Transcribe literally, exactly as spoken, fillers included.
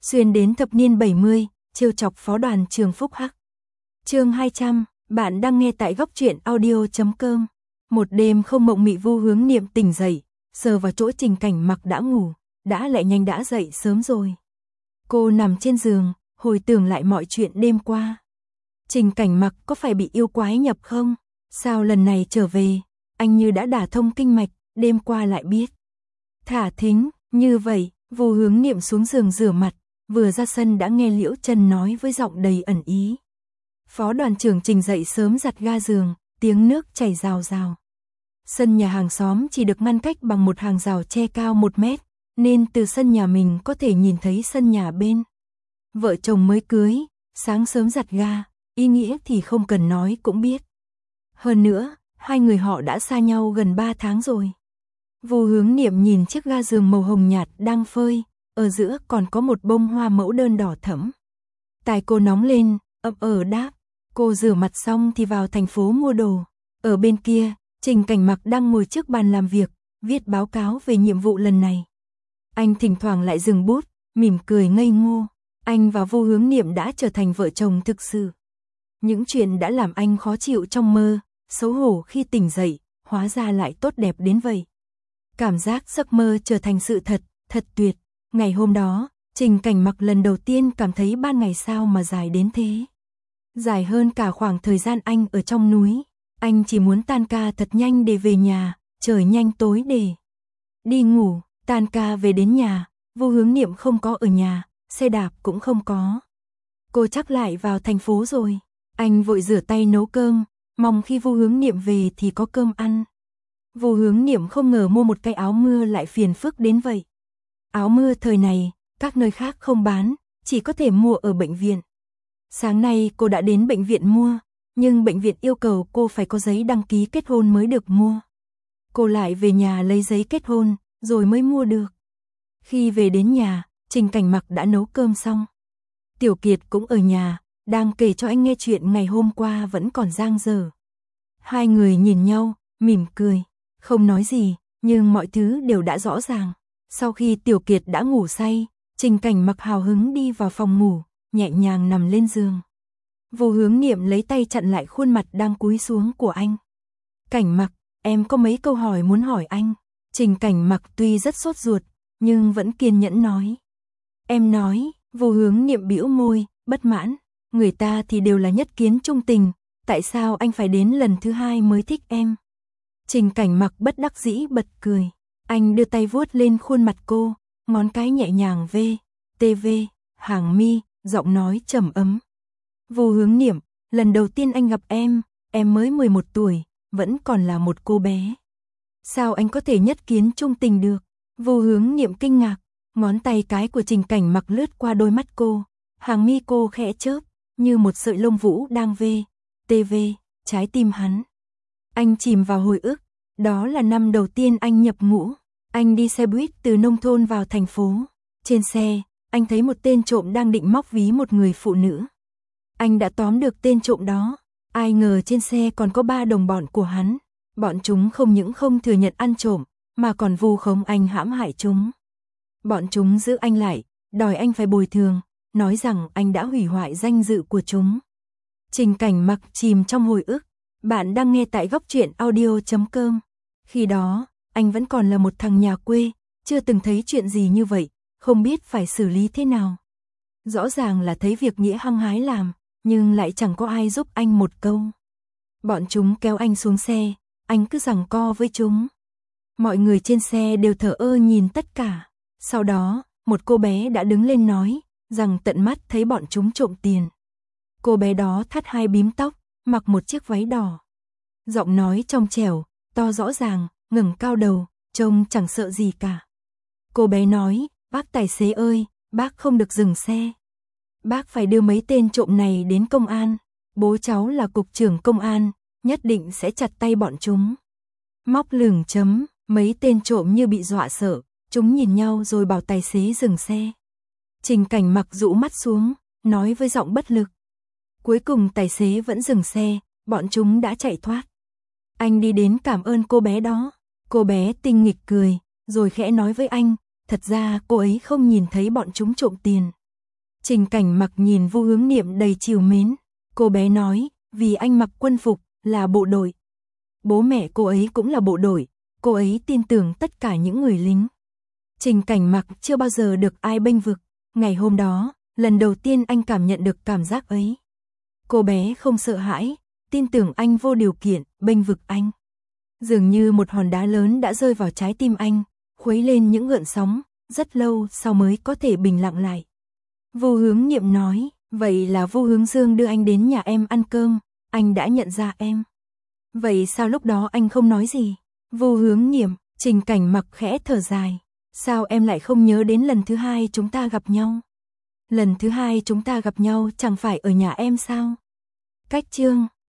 xuyên đến thập niên bảy mươi, trêu chọc phó đoàn trưởng Phúc Hắc. Chương hai trăm, bạn đang nghe tại góc truyện audio chấm com. Một đêm không mộng mị, Vu Hướng Niệm tỉnh dậy, sờ vào chỗ Trình Cảnh Mặc đã ngủ, đã lại nhanh đã dậy sớm rồi. Cô nằm trên giường, hồi tưởng lại mọi chuyện đêm qua. Trình Cảnh Mặc có phải bị yêu quái nhập không? Sao lần này trở về, anh như đã đả thông kinh mạch, đêm qua lại biết. Thả thính, như vậy, Vu Hướng Niệm xuống giường rửa mặt, vừa ra sân đã nghe Liễu Trần nói với giọng đầy ẩn ý. Phó đoàn trưởng Trình dậy sớm giặt ga giường, tiếng nước chảy rào rào. Sân nhà hàng xóm chỉ được ngăn cách bằng một hàng rào tre cao một mét, nên từ sân nhà mình có thể nhìn thấy sân nhà bên. Vợ chồng mới cưới, sáng sớm giặt ga, ý nghĩa thì không cần nói cũng biết. Hơn nữa, hai người họ đã xa nhau gần ba tháng rồi. Vu Hướng Niệm nhìn chiếc ga giường màu hồng nhạt đang phơi, ở giữa còn có một bông hoa mẫu đơn đỏ thẫm. Tai cô nóng lên, ậm ờ đáp, cô rửa mặt xong thì vào thành phố mua đồ. Ở bên kia, Trình Cảnh Mặc đang ngồi trước bàn làm việc, viết báo cáo về nhiệm vụ lần này. Anh thỉnh thoảng lại dừng bút, mỉm cười ngây ngô. Anh và Vu Hướng Niệm đã trở thành vợ chồng thực sự. Những chuyện đã làm anh khó chịu trong mơ, xấu hổ khi tỉnh dậy, hóa ra lại tốt đẹp đến vậy. Cảm giác giấc mơ trở thành sự thật, thật tuyệt. Ngày hôm đó, Trình Cảnh Mặc lần đầu tiên cảm thấy ban ngày sao mà dài đến thế. Dài hơn cả khoảng thời gian anh ở trong núi. Anh chỉ muốn tan ca thật nhanh để về nhà, trời nhanh tối để đi ngủ. Tan ca về đến nhà, Vu Hướng Niệm không có ở nhà, xe đạp cũng không có. Cô chắc lại vào thành phố rồi. Anh vội rửa tay nấu cơm, mong khi Vu Hướng Niệm về thì có cơm ăn. Vu Hướng Niệm không ngờ mua một cái áo mưa lại phiền phức đến vậy. Áo mưa thời này, các nơi khác không bán, chỉ có thể mua ở bệnh viện. Sáng nay cô đã đến bệnh viện mua, nhưng bệnh viện yêu cầu cô phải có giấy đăng ký kết hôn mới được mua. Cô lại về nhà lấy giấy kết hôn, rồi mới mua được. Khi về đến nhà, Trình Cảnh Mặc đã nấu cơm xong. Tiểu Kiệt cũng ở nhà, đang kể cho anh nghe chuyện ngày hôm qua vẫn còn dang dở. Hai người nhìn nhau, mỉm cười, không nói gì, nhưng mọi thứ đều đã rõ ràng. Sau khi Tiểu Kiệt đã ngủ say, Trình Cảnh Mặc hào hứng đi vào phòng ngủ, nhẹ nhàng nằm lên giường. Vu Hướng Niệm lấy tay chặn lại khuôn mặt đang cúi xuống của anh. Cảnh Mặc, em có mấy câu hỏi muốn hỏi anh. Trình Cảnh Mặc tuy rất sốt ruột, nhưng vẫn kiên nhẫn nói. Em nói, Vu Hướng Niệm bĩu môi, bất mãn. Người ta thì đều là nhất kiến chung tình, tại sao anh phải đến lần thứ hai mới thích em? Trình Cảnh Mặc bất đắc dĩ bật cười. Anh đưa tay vuốt lên khuôn mặt cô, ngón cái nhẹ nhàng vê, tê vê, hàng mi, giọng nói trầm ấm. Vu Hướng Niệm, lần đầu tiên anh gặp em, em mới mười một tuổi, vẫn còn là một cô bé. Sao anh có thể nhất kiến chung tình được? Vu Hướng Niệm kinh ngạc, ngón tay cái của Trình Cảnh Mặc lướt qua đôi mắt cô, hàng mi cô khẽ chớp, như một sợi lông vũ đang vê, tê vê, trái tim hắn. Anh chìm vào hồi ức, đó là năm đầu tiên anh nhập ngũ. Anh đi xe buýt từ nông thôn vào thành phố. Trên xe, anh thấy một tên trộm đang định móc ví một người phụ nữ. Anh đã tóm được tên trộm đó. Ai ngờ trên xe còn có ba đồng bọn của hắn. Bọn chúng không những không thừa nhận ăn trộm, mà còn vu khống anh hãm hại chúng. Bọn chúng giữ anh lại, đòi anh phải bồi thường, nói rằng anh đã hủy hoại danh dự của chúng. Trình Cảnh Mặc chìm trong hồi ức. Bạn đang nghe tại góc truyện audio chấm com. Khi đó, anh vẫn còn là một thằng nhà quê, chưa từng thấy chuyện gì như vậy, không biết phải xử lý thế nào. Rõ ràng là thấy việc nghĩa hăng hái làm, nhưng lại chẳng có ai giúp anh một câu. Bọn chúng kéo anh xuống xe, anh cứ giằng co với chúng. Mọi người trên xe đều thờ ơ nhìn tất cả. Sau đó, một cô bé đã đứng lên nói, rằng tận mắt thấy bọn chúng trộm tiền. Cô bé đó thắt hai bím tóc, mặc một chiếc váy đỏ. Giọng nói trong trẻo, to rõ ràng, ngẩng cao đầu, trông chẳng sợ gì cả. Cô bé nói, bác tài xế ơi, bác không được dừng xe. Bác phải đưa mấy tên trộm này đến công an. Bố cháu là cục trưởng công an, nhất định sẽ chặt tay bọn chúng. Móc lửng chấm, mấy tên trộm như bị dọa sợ, chúng nhìn nhau rồi bảo tài xế dừng xe. Trình Cảnh Mặc rũ mắt xuống, nói với giọng bất lực. Cuối cùng tài xế vẫn dừng xe, bọn chúng đã chạy thoát. Anh đi đến cảm ơn cô bé đó. Cô bé tinh nghịch cười, rồi khẽ nói với anh, thật ra cô ấy không nhìn thấy bọn chúng trộm tiền. Trình Cảnh Mặc nhìn Vu Hướng Niệm đầy trìu mến. Cô bé nói, vì anh mặc quân phục, là bộ đội. Bố mẹ cô ấy cũng là bộ đội, cô ấy tin tưởng tất cả những người lính. Trình Cảnh Mặc chưa bao giờ được ai bênh vực. Ngày hôm đó, lần đầu tiên anh cảm nhận được cảm giác ấy. Cô bé không sợ hãi, tin tưởng anh vô điều kiện, bênh vực anh. Dường như một hòn đá lớn đã rơi vào trái tim anh, khuấy lên những gợn sóng, rất lâu sau mới có thể bình lặng lại. Vu Hướng Niệm nói, vậy là Vu Hướng Dương đưa anh đến nhà em ăn cơm, anh đã nhận ra em. Vậy sao lúc đó anh không nói gì? Vu Hướng Niệm, Trình Cảnh Mặc khẽ thở dài. Sao em lại không nhớ đến lần thứ hai chúng ta gặp nhau? Lần thứ hai chúng ta gặp nhau chẳng phải ở nhà em sao? Cách chương